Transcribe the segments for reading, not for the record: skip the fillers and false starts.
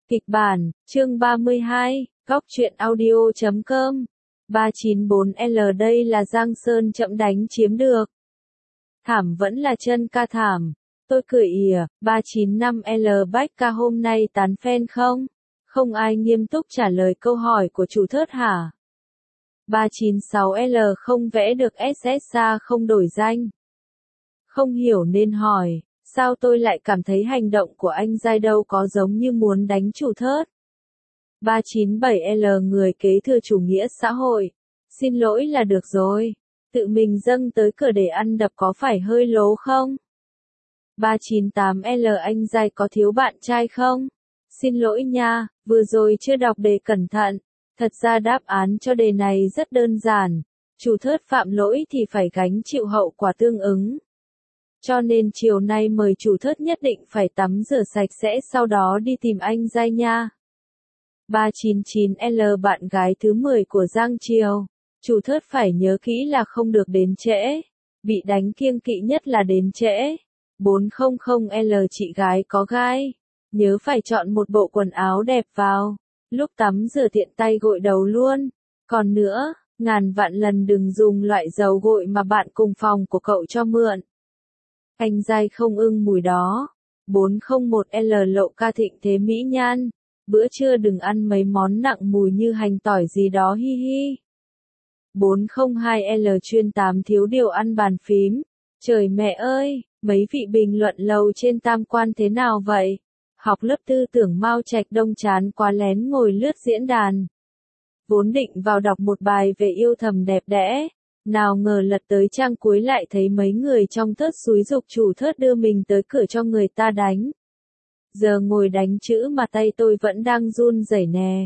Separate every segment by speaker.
Speaker 1: Kịch bản, chương 32, góc truyện audio.com. 394L đây là Giang Sơn chậm đánh chiếm được. Thảm vẫn là chân ca thảm. Tôi cười ỉa, 395L bách ca hôm nay tán fan không? Không ai nghiêm túc trả lời câu hỏi của chủ thớt hả? 396L không vẽ được SSA không đổi danh. Không hiểu nên hỏi, sao tôi lại cảm thấy hành động của anh Giai đâu có giống như muốn đánh chủ thớt? 397L người kế thừa chủ nghĩa xã hội. Xin lỗi là được rồi. Tự mình dâng tới cửa để ăn đập có phải hơi lố không? 398L anh Giai có thiếu bạn trai không? Xin lỗi nha, vừa rồi chưa đọc đề cẩn thận. Thật ra đáp án cho đề này rất đơn giản. Chủ thớt phạm lỗi thì phải gánh chịu hậu quả tương ứng. Cho nên chiều nay mời chủ thớt nhất định phải tắm rửa sạch sẽ sau đó đi tìm anh Giai nha. 399L bạn gái thứ 10 của Giang Triều. Chủ thớt phải nhớ kỹ là không được đến trễ. Bị đánh kiêng kỵ nhất là đến trễ. 400L chị gái có gai. Nhớ phải chọn một bộ quần áo đẹp vào. Lúc tắm rửa tiện tay gội đầu luôn. Còn nữa, ngàn vạn lần đừng dùng loại dầu gội mà bạn cùng phòng của cậu cho mượn. Anh Giai không ưng mùi đó. 401L lộ ca thịnh thế mỹ nhan. Bữa trưa đừng ăn mấy món nặng mùi như hành tỏi gì đó hi hi. 402L chuyên 8 thiếu điều ăn bàn phím. Trời mẹ ơi, mấy vị bình luận lầu trên tam quan thế nào vậy? Học lớp tư tưởng Mao Trạch Đông chán quá lén ngồi lướt diễn đàn. Vốn định vào đọc một bài về yêu thầm đẹp đẽ. Nào ngờ lật tới trang cuối lại thấy mấy người trong thớt xúi giục chủ thớt đưa mình tới cửa cho người ta đánh. Giờ ngồi đánh chữ mà tay tôi vẫn đang run rẩy nè.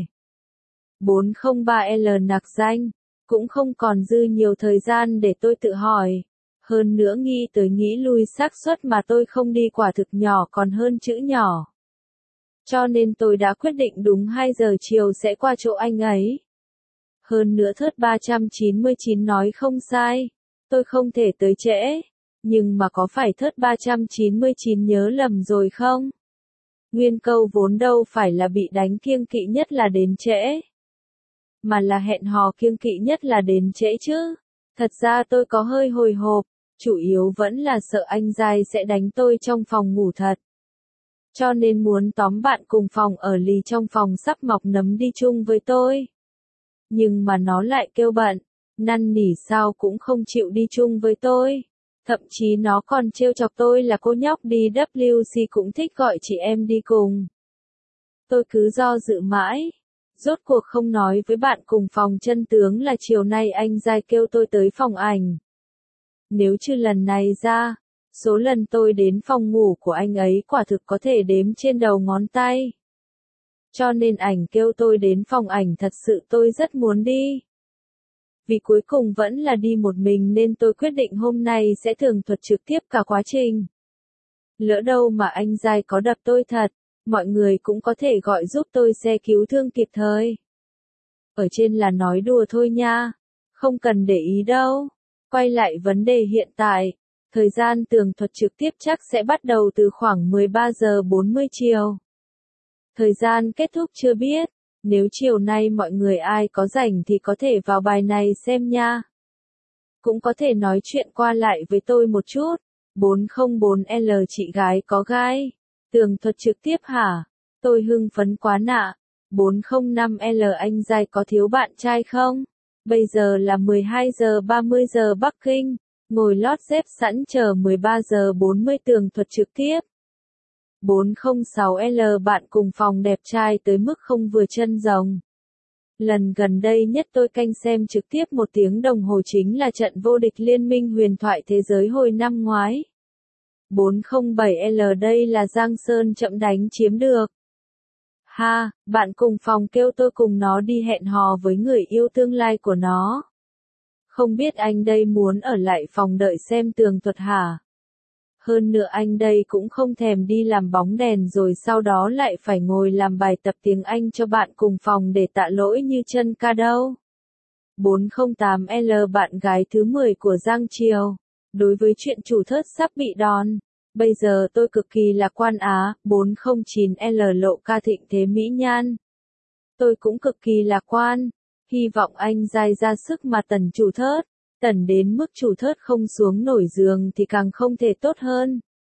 Speaker 1: 403L nặc danh. Cũng không còn dư nhiều thời gian để tôi tự hỏi. Hơn nữa nghĩ tới nghĩ lui xác suất mà tôi không đi quả thực nhỏ còn hơn chữ nhỏ. Cho nên tôi đã quyết định đúng 2 giờ chiều sẽ qua chỗ anh ấy. Hơn nữa thớt 399 nói không sai. Tôi không thể tới trễ. Nhưng mà có phải thớt 399 nhớ lầm rồi không? Nguyên câu vốn đâu phải là bị đánh kiêng kỵ nhất là đến trễ. Mà là hẹn hò kiêng kỵ nhất là đến trễ chứ. Thật ra tôi có hơi hồi hộp. Chủ yếu vẫn là sợ anh Giai sẽ đánh tôi trong phòng ngủ thật. Cho nên muốn tóm bạn cùng phòng ở lì trong phòng sắp mọc nấm đi chung với tôi. Nhưng mà nó lại kêu bận, năn nỉ sao cũng không chịu đi chung với tôi. Thậm chí nó còn trêu chọc tôi là cô nhóc đi WC cũng thích gọi chị em đi cùng. Tôi cứ do dự mãi. Rốt cuộc không nói với bạn cùng phòng chân tướng là chiều nay anh Giai kêu tôi tới phòng ảnh. Nếu trừ lần này ra, số lần tôi đến phòng ngủ của anh ấy quả thực có thể đếm trên đầu ngón tay. Cho nên ảnh kêu tôi đến phòng ảnh thật sự tôi rất muốn đi. Vì cuối cùng vẫn là đi một mình nên tôi quyết định hôm nay sẽ tường thuật trực tiếp cả quá trình. Lỡ đâu mà anh Giai có đập tôi thật, mọi người cũng có thể gọi giúp tôi xe cứu thương kịp thời. Ở trên là nói đùa thôi nha, không cần để ý đâu. Quay lại vấn đề hiện tại, thời gian tường thuật trực tiếp chắc sẽ bắt đầu từ khoảng 13 giờ 40 chiều. Thời gian kết thúc chưa biết, nếu chiều nay mọi người ai có rảnh thì có thể vào bài này xem nha. Cũng có thể nói chuyện qua lại với tôi một chút. 404L chị gái có gai. Tường thuật trực tiếp hả? Tôi hưng phấn quá nạ. 405L anh Giai có thiếu bạn trai không? Bây giờ là 12 giờ 30 giờ Bắc Kinh. Ngồi lót dép sẵn chờ 13 giờ 40 tường thuật trực tiếp. 406L bạn cùng phòng đẹp trai tới mức không vừa chân rồng. Lần gần đây nhất tôi canh xem trực tiếp 1 tiếng đồng hồ chính là trận vô địch Liên minh huyền thoại thế giới hồi năm ngoái. 407L đây là Giang Sơn chậm đánh chiếm được. Ha, bạn cùng phòng kêu tôi cùng nó đi hẹn hò với người yêu tương lai của nó. Không biết anh đây muốn ở lại phòng đợi xem tường thuật hả? Hơn nữa anh đây cũng không thèm đi làm bóng đèn rồi sau đó lại phải ngồi làm bài tập tiếng Anh cho bạn cùng phòng để tạ lỗi như chân ca đâu. 408L bạn gái thứ 10 của Giang Triều. Đối với chuyện chủ thớt sắp bị đòn, Bây giờ tôi cực kỳ lạc quan á, 409L Lộ ca thịnh thế mỹ nhan. Tôi cũng cực kỳ lạc quan. Hy vọng anh dai ra sức mà tần chủ thớt. Tần đến mức chủ thớt không xuống nổi giường thì càng không thể tốt hơn.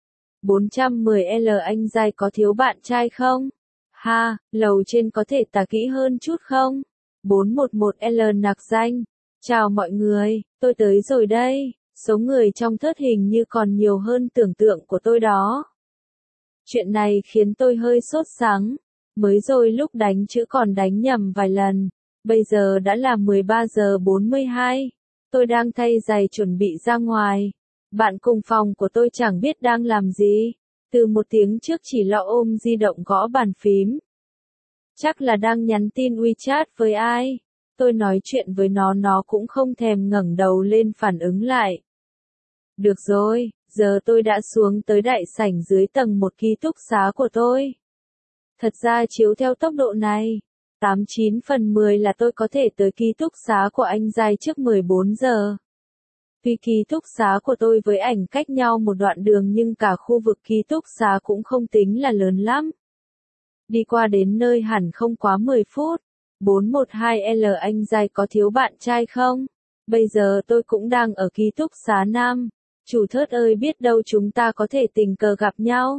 Speaker 1: 410L anh dai có thiếu bạn trai không? Ha, lầu trên có thể tả kỹ hơn chút không? 411L nặc danh. Chào mọi người, tôi tới rồi đây. Số người trong thớt hình như còn nhiều hơn tưởng tượng của tôi đó. Chuyện này khiến tôi hơi sốt sắng. Mới rồi lúc đánh chữ còn đánh nhầm vài lần. Bây giờ đã là 13 giờ 42. Tôi đang thay giày chuẩn bị ra ngoài. Bạn cùng phòng của tôi chẳng biết đang làm gì. Từ một tiếng trước chỉ lo ôm di động gõ bàn phím. Chắc là đang nhắn tin WeChat với ai. Tôi nói chuyện với nó cũng không thèm ngẩng đầu lên phản ứng lại. Được rồi, giờ tôi đã xuống tới đại sảnh dưới tầng 1 ký túc xá của tôi. Thật ra chiếu theo tốc độ này, 89/10 là tôi có thể tới ký túc xá của anh Giai trước 14 giờ. Tuy ký túc xá của tôi với ảnh cách nhau một đoạn đường nhưng cả khu vực ký túc xá cũng không tính là lớn lắm. Đi qua đến nơi hẳn không quá 10 phút. 412L anh Giai có thiếu bạn trai không? Bây giờ tôi cũng đang ở ký túc xá Nam. Chủ thớt ơi biết đâu chúng ta có thể tình cờ gặp nhau.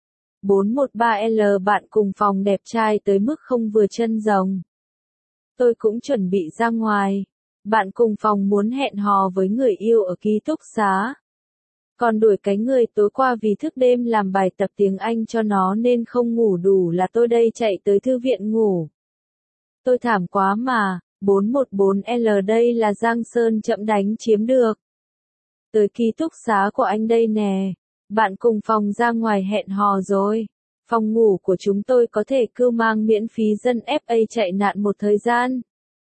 Speaker 1: 413L bạn cùng phòng đẹp trai tới mức không vừa chân rồng. Tôi cũng chuẩn bị ra ngoài. Bạn cùng phòng muốn hẹn hò với người yêu ở ký túc xá. Còn đuổi cái người tối qua vì thức đêm làm bài tập tiếng Anh cho nó nên không ngủ đủ là tôi đây chạy tới thư viện ngủ. Tôi thảm quá mà, 414L đây là Giang Sơn chậm đánh chiếm được. Tới ký túc xá của anh đây nè. Bạn cùng phòng ra ngoài hẹn hò rồi. Phòng ngủ của chúng tôi có thể cưu mang miễn phí dân FA chạy nạn một thời gian.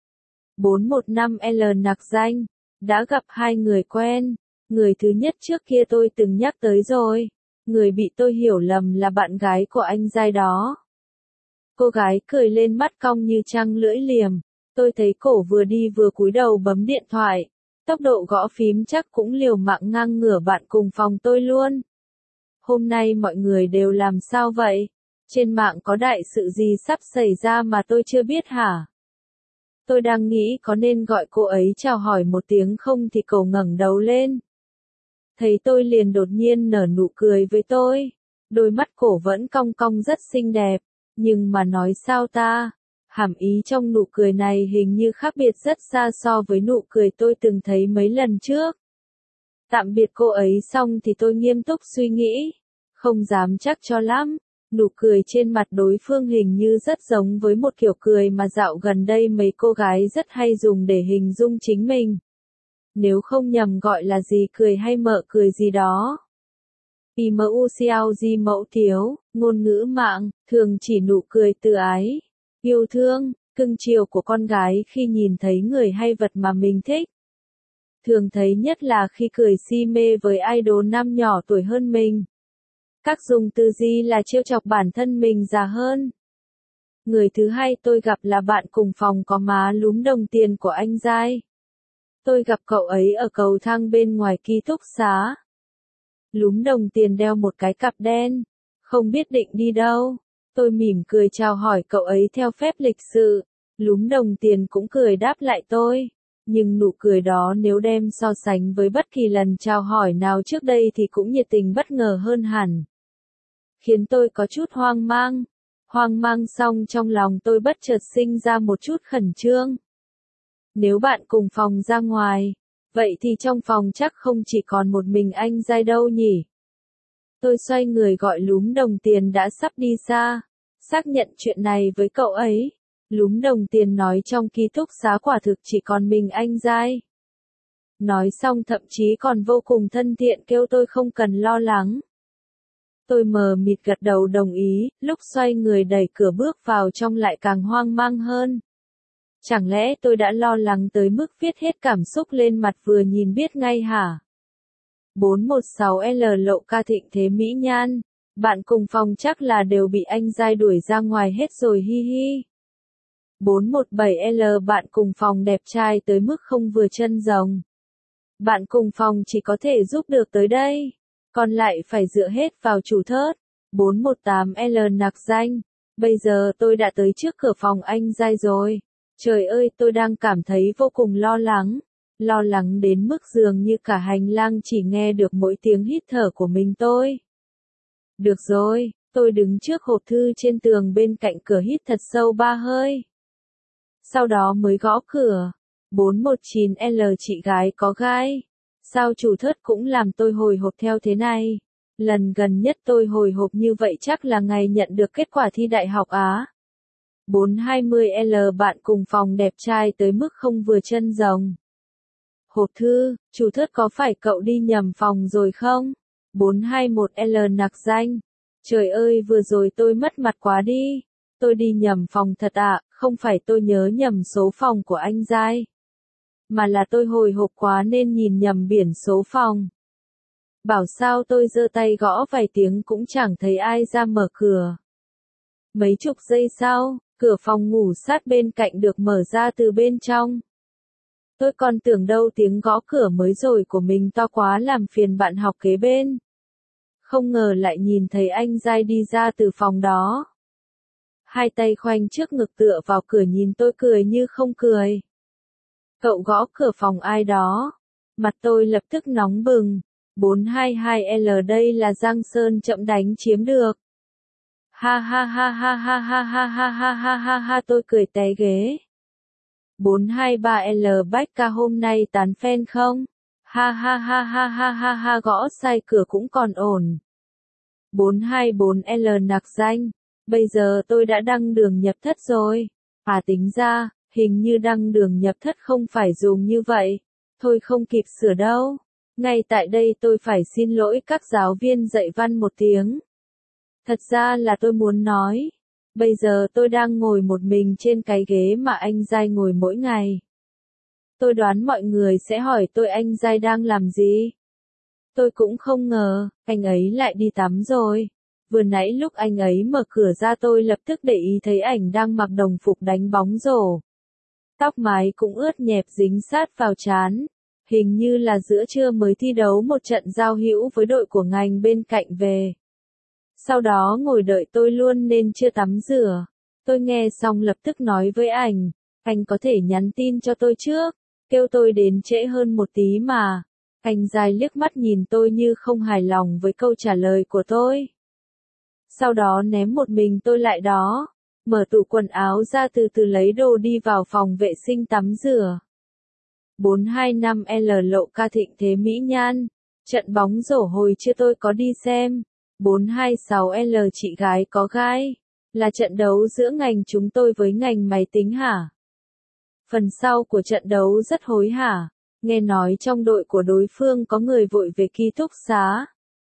Speaker 1: 415L nặc danh. Đã gặp hai người quen. Người thứ nhất trước kia tôi từng nhắc tới rồi. Người bị tôi hiểu lầm là bạn gái của anh Giai đó. Cô gái cười lên mắt cong như trăng lưỡi liềm. Tôi thấy cổ vừa đi vừa cúi đầu bấm điện thoại. Tốc độ gõ phím chắc cũng liều mạng ngang ngửa bạn cùng phòng tôi luôn. Hôm nay mọi người đều làm sao vậy? Trên mạng có đại sự gì sắp xảy ra mà tôi chưa biết hả? Tôi đang nghĩ có nên gọi cô ấy chào hỏi một tiếng không thì cậu ngẩng đầu lên. Thấy tôi liền đột nhiên nở nụ cười với tôi. Đôi mắt cổ vẫn cong cong rất xinh đẹp. Nhưng mà nói sao ta? Hàm ý trong nụ cười này hình như khác biệt rất xa so với nụ cười tôi từng thấy mấy lần trước. Tạm biệt cô ấy xong thì tôi nghiêm túc suy nghĩ. Không dám chắc cho lắm. Nụ cười trên mặt đối phương hình như rất giống với một kiểu cười mà dạo gần đây mấy cô gái rất hay dùng để hình dung chính mình. Nếu không nhầm gọi là gì cười hay mợ cười gì đó. IMUCLG mẫu thiếu, ngôn ngữ mạng, thường chỉ nụ cười từ ái, yêu thương, cưng chiều của con gái khi nhìn thấy người hay vật mà mình thích. Thường thấy nhất là khi cười si mê với idol nam nhỏ tuổi hơn mình. Các dùng từ gì là trêu chọc bản thân mình già hơn. Người thứ hai tôi gặp là bạn cùng phòng có má lúm đồng tiền của anh Giai. Tôi gặp cậu ấy ở cầu thang bên ngoài ký túc xá. Lúm đồng tiền đeo một cái cặp đen. Không biết định đi đâu. Tôi mỉm cười chào hỏi cậu ấy theo phép lịch sự. Lúm đồng tiền cũng cười đáp lại tôi. Nhưng nụ cười đó nếu đem so sánh với bất kỳ lần chào hỏi nào trước đây thì cũng nhiệt tình bất ngờ hơn hẳn. Khiến tôi có chút hoang mang. Hoang mang xong trong lòng tôi bất chợt sinh ra một chút khẩn trương. Nếu bạn cùng phòng ra ngoài, vậy thì trong phòng chắc không chỉ còn một mình anh Giai đâu nhỉ? Tôi xoay người gọi lúm đồng tiền đã sắp đi xa, xác nhận chuyện này với cậu ấy. Lúm đồng tiền nói trong ký túc xá quả thực chỉ còn mình anh Giai. Nói xong thậm chí còn vô cùng thân thiện kêu tôi không cần lo lắng. Tôi mờ mịt gật đầu đồng ý, lúc xoay người đẩy cửa bước vào trong lại càng hoang mang hơn. Chẳng lẽ tôi đã lo lắng tới mức viết hết cảm xúc lên mặt vừa nhìn biết ngay hả? 416L Lộ ca thịnh thế mỹ nhan. Bạn cùng phòng chắc là đều bị anh Giai đuổi ra ngoài hết rồi hi hi. 417L bạn cùng phòng đẹp trai tới mức không vừa chân rồng. Bạn cùng phòng chỉ có thể giúp được tới đây. còn lại phải dựa hết vào chủ thớt. 418L nặc danh. Bây giờ tôi đã tới trước cửa phòng anh giai rồi. Trời ơi, tôi đang cảm thấy vô cùng lo lắng đến mức dường như cả hành lang chỉ nghe được mỗi tiếng hít thở của mình tôi. Được rồi, tôi đứng trước hộp thư trên tường bên cạnh cửa hít thật sâu 3 hơi. Sau đó mới gõ cửa. 419L chị gái có gai. Sao chủ thớt cũng làm tôi hồi hộp theo thế này? Lần gần nhất tôi hồi hộp như vậy chắc là ngày nhận được kết quả thi đại học Á. 420L bạn cùng phòng đẹp trai tới mức không vừa chân rồng. Hộp thư, chủ thớt có phải cậu đi nhầm phòng rồi không? 421L nặc danh. Trời ơi vừa rồi tôi mất mặt quá đi. Tôi đi nhầm phòng thật ạ, không phải tôi nhớ nhầm số phòng của anh giai. Mà là tôi hồi hộp quá nên nhìn nhầm biển số phòng. Bảo sao tôi giơ tay gõ vài tiếng cũng chẳng thấy ai ra mở cửa. Mấy chục giây sau, cửa phòng ngủ sát bên cạnh được mở ra từ bên trong. Tôi còn tưởng đâu tiếng gõ cửa mới rồi của mình to quá làm phiền bạn học kế bên. Không ngờ lại nhìn thấy anh giai đi ra từ phòng đó. Hai tay khoanh trước ngực tựa vào cửa nhìn tôi cười như không cười. Cậu gõ cửa phòng ai đó? Mặt tôi lập tức nóng bừng. 422L đây là Giang Sơn chậm đánh chiếm được. Ha ha ha ha ha ha ha ha ha ha ha ha tôi cười té ghế. 423L bách ca hôm nay tán fan không? Ha ha ha ha ha ha ha gõ sai cửa cũng còn ổn. 424L nặc danh. Bây giờ tôi đã đăng đường nhập thất rồi. À tính ra, hình như đăng đường nhập thất không phải dùng như vậy. Thôi không kịp sửa đâu. Ngay tại đây tôi phải xin lỗi các giáo viên dạy văn một tiếng. Thật ra là tôi muốn nói. Bây giờ tôi đang ngồi một mình trên cái ghế mà anh giai ngồi mỗi ngày. Tôi đoán mọi người sẽ hỏi tôi anh giai đang làm gì. Tôi cũng không ngờ, anh ấy lại đi tắm rồi. Vừa nãy lúc anh ấy mở cửa ra tôi lập tức để ý thấy ảnh đang mặc đồng phục đánh bóng rổ. Tóc mái cũng ướt nhẹp dính sát vào trán. Hình như là giữa trưa mới thi đấu một trận giao hữu với đội của ngành bên cạnh về. Sau đó ngồi đợi tôi luôn nên chưa tắm rửa. Tôi nghe xong lập tức nói với anh có thể nhắn tin cho tôi trước, kêu tôi đến trễ hơn một tí mà. Anh giai liếc mắt nhìn tôi như không hài lòng với câu trả lời của tôi. Sau đó ném một mình tôi lại đó, mở tủ quần áo ra từ từ lấy đồ đi vào phòng vệ sinh tắm rửa. 425L lộ ca thịnh thế mỹ nhan. Trận bóng rổ hồi chưa tôi có đi xem. 426L chị gái có gai. Là trận đấu giữa ngành chúng tôi với ngành máy tính hả? Phần sau của trận đấu rất hối hả. Nghe nói trong đội của đối phương có người vội về ký túc xá.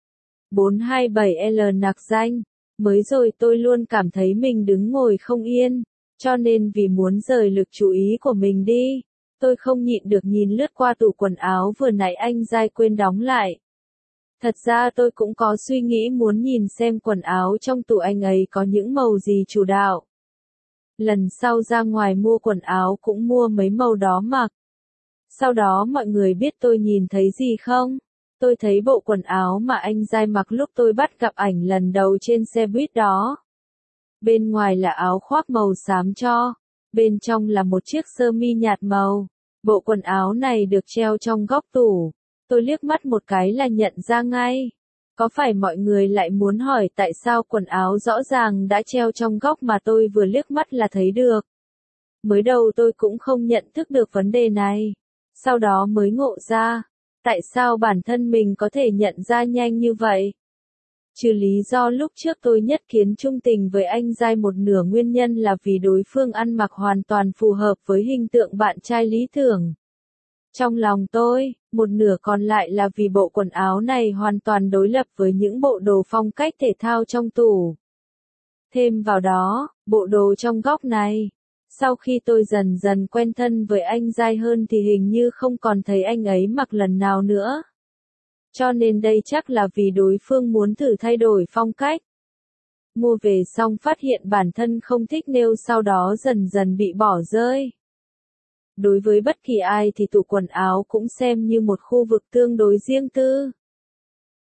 Speaker 1: 427L nặc danh. Mới rồi tôi luôn cảm thấy mình đứng ngồi không yên. Cho nên vì muốn rời lực chú ý của mình đi. Tôi không nhịn được nhìn lướt qua tủ quần áo vừa nãy anh giai quên đóng lại. Thật ra tôi cũng có suy nghĩ muốn nhìn xem quần áo trong tủ anh ấy có những màu gì chủ đạo. Lần sau ra ngoài mua quần áo cũng mua mấy màu đó mặc. Sau đó mọi người biết tôi nhìn thấy gì không? Tôi thấy bộ quần áo mà anh giai mặc lúc tôi bắt gặp ảnh lần đầu trên xe buýt đó. Bên ngoài là áo khoác màu xám cho. Bên trong là một chiếc sơ mi nhạt màu. Bộ quần áo này được treo trong góc tủ. Tôi liếc mắt một cái là nhận ra ngay. Có phải mọi người lại muốn hỏi tại sao quần áo rõ ràng đã treo trong góc mà tôi vừa liếc mắt là thấy được? Mới đầu tôi cũng không nhận thức được vấn đề này. Sau đó mới ngộ ra. Tại sao bản thân mình có thể nhận ra nhanh như vậy? Trừ lý do lúc trước tôi nhất kiến trung tình với anh giai một nửa nguyên nhân là vì đối phương ăn mặc hoàn toàn phù hợp với hình tượng bạn trai lý tưởng. Trong lòng tôi, một nửa còn lại là vì bộ quần áo này hoàn toàn đối lập với những bộ đồ phong cách thể thao trong tủ. Thêm vào đó, bộ đồ trong góc này. Sau khi tôi dần dần quen thân với anh giai hơn thì hình như không còn thấy anh ấy mặc lần nào nữa. Cho nên đây chắc là vì đối phương muốn thử thay đổi phong cách. Mua về xong phát hiện bản thân không thích nêu sau đó dần dần bị bỏ rơi. Đối với bất kỳ ai thì tủ quần áo cũng xem như một khu vực tương đối riêng tư.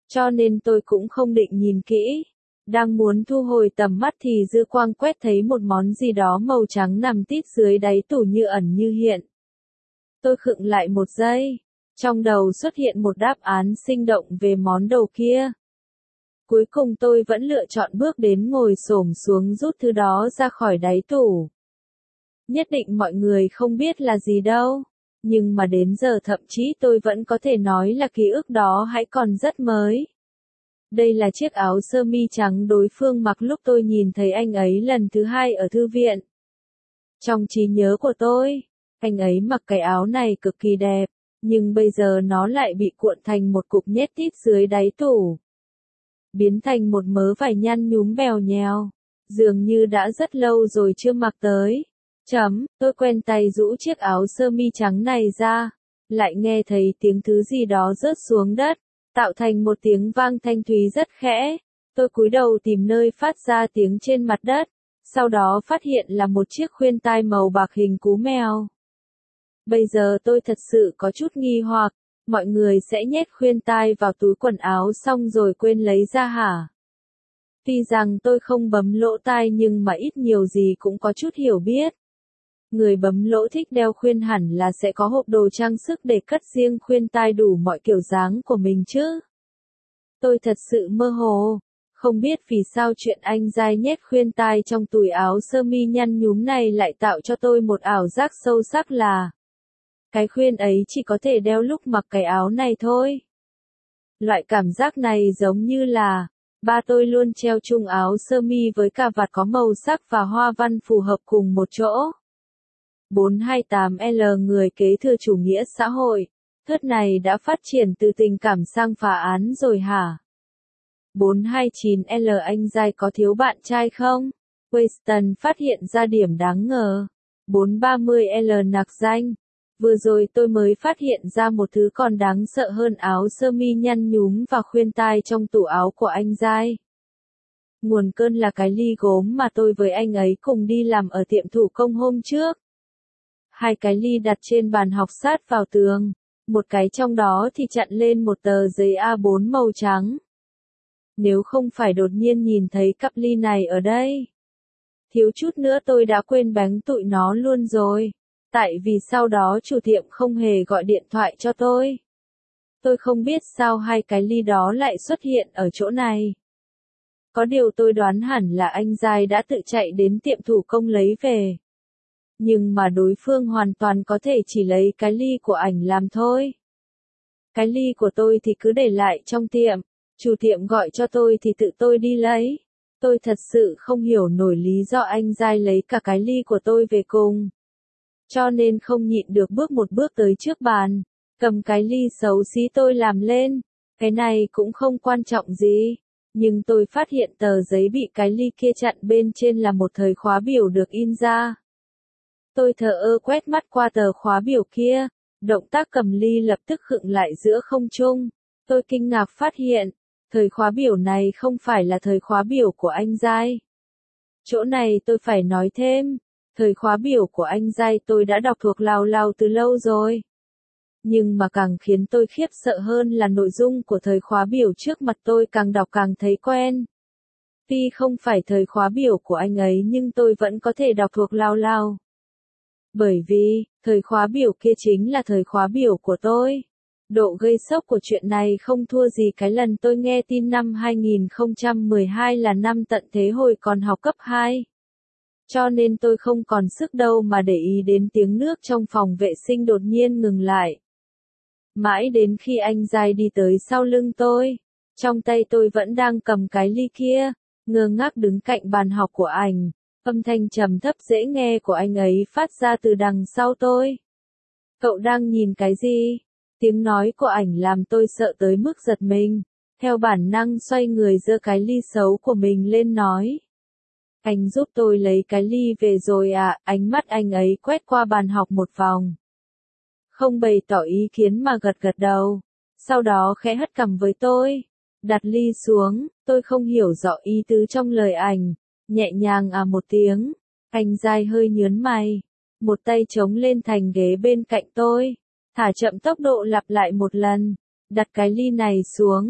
Speaker 1: cho nên tôi cũng không định nhìn kỹ. Đang muốn thu hồi tầm mắt thì dư quang quét thấy một món gì đó màu trắng nằm tít dưới đáy tủ như ẩn như hiện. Tôi khựng lại một giây, trong đầu xuất hiện một đáp án sinh động về món đồ kia. Cuối cùng tôi vẫn lựa chọn bước đến ngồi xổm xuống rút thứ đó ra khỏi đáy tủ. Nhất định mọi người không biết là gì đâu, nhưng mà đến giờ thậm chí tôi vẫn có thể nói là ký ức đó hãy còn rất mới. Đây là chiếc áo sơ mi trắng đối phương mặc lúc tôi nhìn thấy anh ấy lần thứ hai ở thư viện. Trong trí nhớ của tôi, anh ấy mặc cái áo này cực kỳ đẹp, nhưng bây giờ nó lại bị cuộn thành một cục nhét tít dưới đáy tủ. Biến thành một mớ vải nhăn nhúm bèo nhèo, dường như đã rất lâu rồi chưa mặc tới. Tôi quen tay rũ chiếc áo sơ mi trắng này ra, lại nghe thấy tiếng thứ gì đó rớt xuống đất, tạo thành một tiếng vang thanh thúy rất khẽ. Tôi cúi đầu tìm nơi phát ra tiếng trên mặt đất, sau đó phát hiện là một chiếc khuyên tai màu bạc hình cú mèo. Bây giờ tôi thật sự có chút nghi hoặc, mọi người sẽ nhét khuyên tai vào túi quần áo xong rồi quên lấy ra hả? Tuy rằng tôi không bấm lỗ tai nhưng mà ít nhiều gì cũng có chút hiểu biết. Người bấm lỗ thích đeo khuyên hẳn là sẽ có hộp đồ trang sức để cất riêng khuyên tai đủ mọi kiểu dáng của mình chứ. Tôi thật sự mơ hồ, không biết vì sao chuyện anh giai nhét khuyên tai trong túi áo sơ mi nhăn nhúm này lại tạo cho tôi một ảo giác sâu sắc là cái khuyên ấy chỉ có thể đeo lúc mặc cái áo này thôi. Loại cảm giác này giống như là ba tôi luôn treo chung áo sơ mi với cà vạt có màu sắc và hoa văn phù hợp cùng một chỗ. 428L người kế thừa chủ nghĩa xã hội, thớt này đã phát triển từ tình cảm sang phá án rồi hả? 429L anh giai có thiếu bạn trai không? Weston phát hiện ra điểm đáng ngờ. 430L nặc danh. Vừa rồi tôi mới phát hiện ra một thứ còn đáng sợ hơn áo sơ mi nhăn nhúm và khuyên tai trong tủ áo của anh giai. Nguồn cơn là cái ly gốm mà tôi với anh ấy cùng đi làm ở tiệm thủ công hôm trước. Hai cái ly đặt trên bàn học sát vào tường, một cái trong đó thì chặn lên một tờ giấy A4 màu trắng. Nếu không phải đột nhiên nhìn thấy cặp ly này ở đây, thiếu chút nữa tôi đã quên bén tụi nó luôn rồi. Tại vì sau đó chủ tiệm không hề gọi điện thoại cho tôi. Tôi không biết sao hai cái ly đó lại xuất hiện ở chỗ này. Có điều tôi đoán hẳn là anh giai đã tự chạy đến tiệm thủ công lấy về. Nhưng mà đối phương hoàn toàn có thể chỉ lấy cái ly của ảnh làm thôi. Cái ly của tôi thì cứ để lại trong tiệm, chủ tiệm gọi cho tôi thì tự tôi đi lấy. Tôi thật sự không hiểu nổi lý do anh giai lấy cả cái ly của tôi về cùng. Cho nên không nhịn được bước một bước tới trước bàn, cầm cái ly xấu xí tôi làm lên. Cái này cũng không quan trọng gì, nhưng tôi phát hiện tờ giấy bị cái ly kia chặn bên trên là một thời khóa biểu được in ra. Tôi thờ ơ quét mắt qua tờ khóa biểu kia, động tác cầm ly lập tức khựng lại giữa không trung. Tôi kinh ngạc phát hiện, thời khóa biểu này không phải là thời khóa biểu của anh giai. Chỗ này tôi phải nói thêm. Thời khóa biểu của anh giai tôi đã đọc thuộc lào lào từ lâu rồi. Nhưng mà càng khiến tôi khiếp sợ hơn là nội dung của thời khóa biểu trước mặt tôi càng đọc càng thấy quen. Tuy không phải thời khóa biểu của anh ấy nhưng tôi vẫn có thể đọc thuộc lào lào. Bởi vì, thời khóa biểu kia chính là thời khóa biểu của tôi. Độ gây sốc của chuyện này không thua gì cái lần tôi nghe tin năm 2012 là năm tận thế hồi còn học cấp 2. Cho nên tôi không còn sức đâu mà để ý đến tiếng nước trong phòng vệ sinh đột nhiên ngừng lại. Mãi đến khi anh giai đi tới sau lưng tôi, trong tay tôi vẫn đang cầm cái ly kia, ngơ ngác đứng cạnh bàn học của ảnh, âm thanh trầm thấp dễ nghe của anh ấy phát ra từ đằng sau tôi. Cậu đang nhìn cái gì? Tiếng nói của ảnh làm tôi sợ tới mức giật mình, theo bản năng xoay người giơ cái ly xấu của mình lên nói. Anh giúp tôi lấy cái ly về rồi à, ánh mắt anh ấy quét qua bàn học một vòng. Không bày tỏ ý kiến mà gật gật đầu. Sau đó khẽ hất cằm với tôi. Đặt ly xuống, tôi không hiểu rõ ý tứ trong lời ảnh. Nhẹ nhàng à một tiếng. Anh giai hơi nhớn mày. Một tay chống lên thành ghế bên cạnh tôi. Thả chậm tốc độ lặp lại một lần. Đặt cái ly này xuống.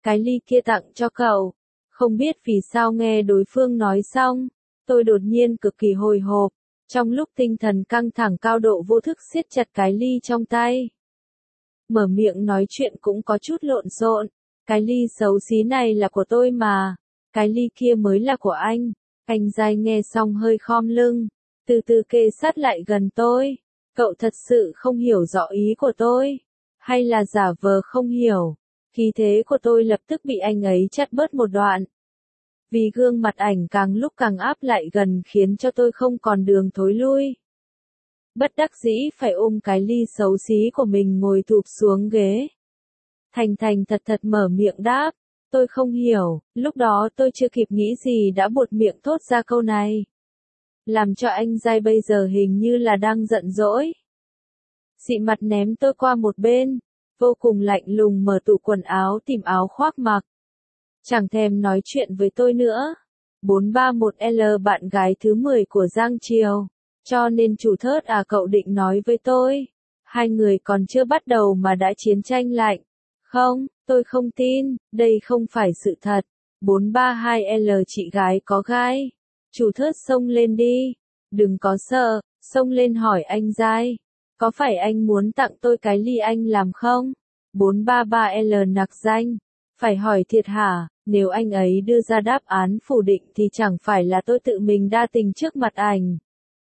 Speaker 1: cái ly kia tặng cho cậu. Không biết vì sao nghe đối phương nói xong, tôi đột nhiên cực kỳ hồi hộp, trong lúc tinh thần căng thẳng cao độ vô thức siết chặt cái ly trong tay. Mở miệng nói chuyện cũng có chút lộn xộn, cái ly xấu xí này là của tôi mà, cái ly kia mới là của anh. Anh Giai nghe xong hơi khom lưng, từ từ kề sát lại gần tôi. Cậu thật sự không hiểu rõ ý của tôi, hay là giả vờ không hiểu? Khí thế của tôi lập tức bị anh ấy chắt bớt một đoạn. Vì gương mặt ảnh càng lúc càng áp lại gần khiến cho tôi không còn đường thối lui. Bất đắc dĩ phải ôm cái ly xấu xí của mình ngồi thụp xuống ghế. Thành thành thật thật mở miệng đáp, tôi không hiểu, lúc đó tôi chưa kịp nghĩ gì đã buột miệng thốt ra câu này. Làm cho anh Giai bây giờ hình như là đang giận dỗi. Xị mặt ném tôi qua một bên, vô cùng lạnh lùng mở tủ quần áo tìm áo khoác mặc. Chẳng thèm nói chuyện với tôi nữa. 431L bạn gái thứ 10 của Giang Triều. Cho nên chủ thớt cậu định nói với tôi. Hai người còn chưa bắt đầu mà đã chiến tranh lạnh. Không, tôi không tin, đây không phải sự thật. 432L chị gái có gai. Chủ thớt xông lên đi. Đừng có sợ, xông lên hỏi anh Giai. Có phải anh muốn tặng tôi cái ly anh làm không? 433L nặc danh. Phải hỏi thiệt hả, nếu anh ấy đưa ra đáp án phủ định thì chẳng phải là tôi tự mình đa tình trước mặt ảnh.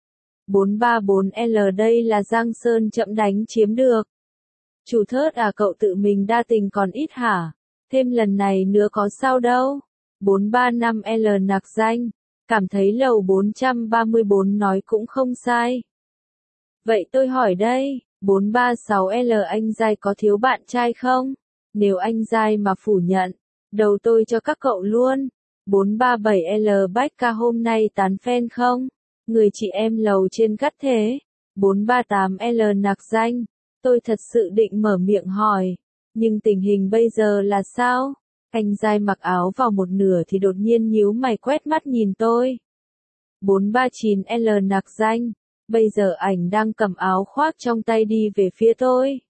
Speaker 1: 434L đây là Giang Sơn chậm đánh chiếm được. Chủ thớt cậu tự mình đa tình còn ít hả? Thêm lần này nữa có sao đâu. 435L nặc danh. Cảm thấy lầu 434 nói cũng không sai. Vậy tôi hỏi đây, 436L anh Giai có thiếu bạn trai không? Nếu anh Giai mà phủ nhận, đầu tôi cho các cậu luôn. 437L bách ca hôm nay tán fan không? Người chị em lầu trên gắt thế. 438L nặc danh. Tôi thật sự định mở miệng hỏi. Nhưng tình hình bây giờ là sao? Anh Giai mặc áo vào một nửa thì đột nhiên nhíu mày quét mắt nhìn tôi. 439L nặc danh. Bây giờ ảnh đang cầm áo khoác trong tay đi về phía tôi.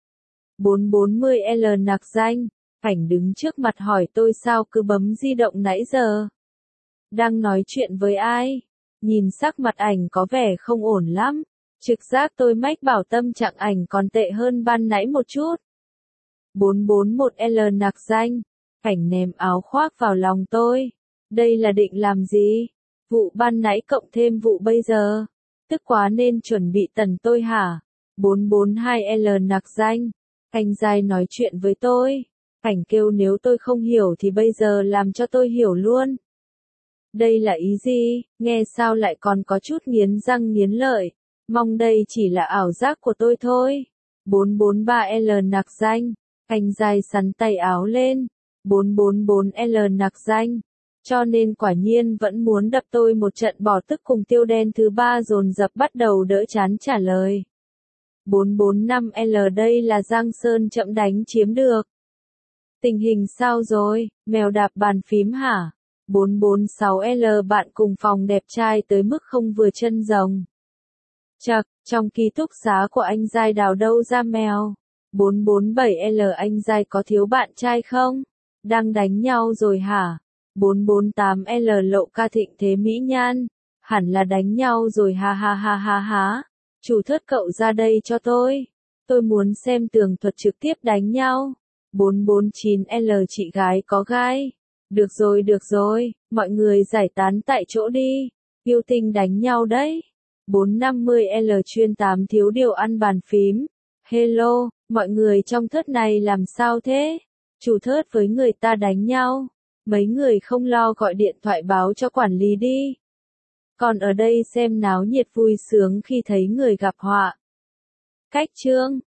Speaker 1: 440L nặc danh. Ảnh đứng trước mặt hỏi tôi sao cứ bấm di động nãy giờ. Đang nói chuyện với ai? Nhìn sắc mặt ảnh có vẻ không ổn lắm. Trực giác tôi mách bảo tâm trạng ảnh còn tệ hơn ban nãy một chút. 441L nặc danh. Ảnh ném áo khoác vào lòng tôi. Đây là định làm gì? Vụ ban nãy cộng thêm vụ bây giờ. Tức quá nên chuẩn bị tần tôi hả? 442L nặc danh. Anh Giai nói chuyện với tôi. Ảnh kêu nếu tôi không hiểu thì bây giờ làm cho tôi hiểu luôn. Đây là ý gì? Nghe sao lại còn có chút nghiến răng nghiến lợi. Mong đây chỉ là ảo giác của tôi thôi. 443L nặc danh. Anh Giai sắn tay áo lên. 444L nặc danh. Cho nên quả nhiên vẫn muốn đập tôi một trận bỏ tức cùng tiêu đen thứ ba dồn dập bắt đầu đỡ chán trả lời. 445L đây là Giang Sơn chậm đánh chiếm được. Tình hình sao rồi, mèo đạp bàn phím hả? 446L bạn cùng phòng đẹp trai tới mức không vừa chân rồng. Chậc, trong ký túc xá của anh Giai đào đâu ra mèo. 447L anh Giai có thiếu bạn trai không? Đang đánh nhau rồi hả? 448L lộ ca thịnh thế mỹ nhan. Hẳn là đánh nhau rồi ha ha ha ha ha. Chủ thớt cậu ra đây cho tôi. Tôi muốn xem tường thuật trực tiếp đánh nhau. 449L chị gái có gai. Được rồi, mọi người giải tán tại chỗ đi. Yêu tinh đánh nhau đấy. 450L chuyên 8 thiếu điều ăn bàn phím. Hello, mọi người trong thớt này làm sao thế? Chủ thớt với người ta đánh nhau. Mấy người không lo gọi điện thoại báo cho quản lý đi. Còn ở đây xem náo nhiệt vui sướng khi thấy người gặp họa. Cách chương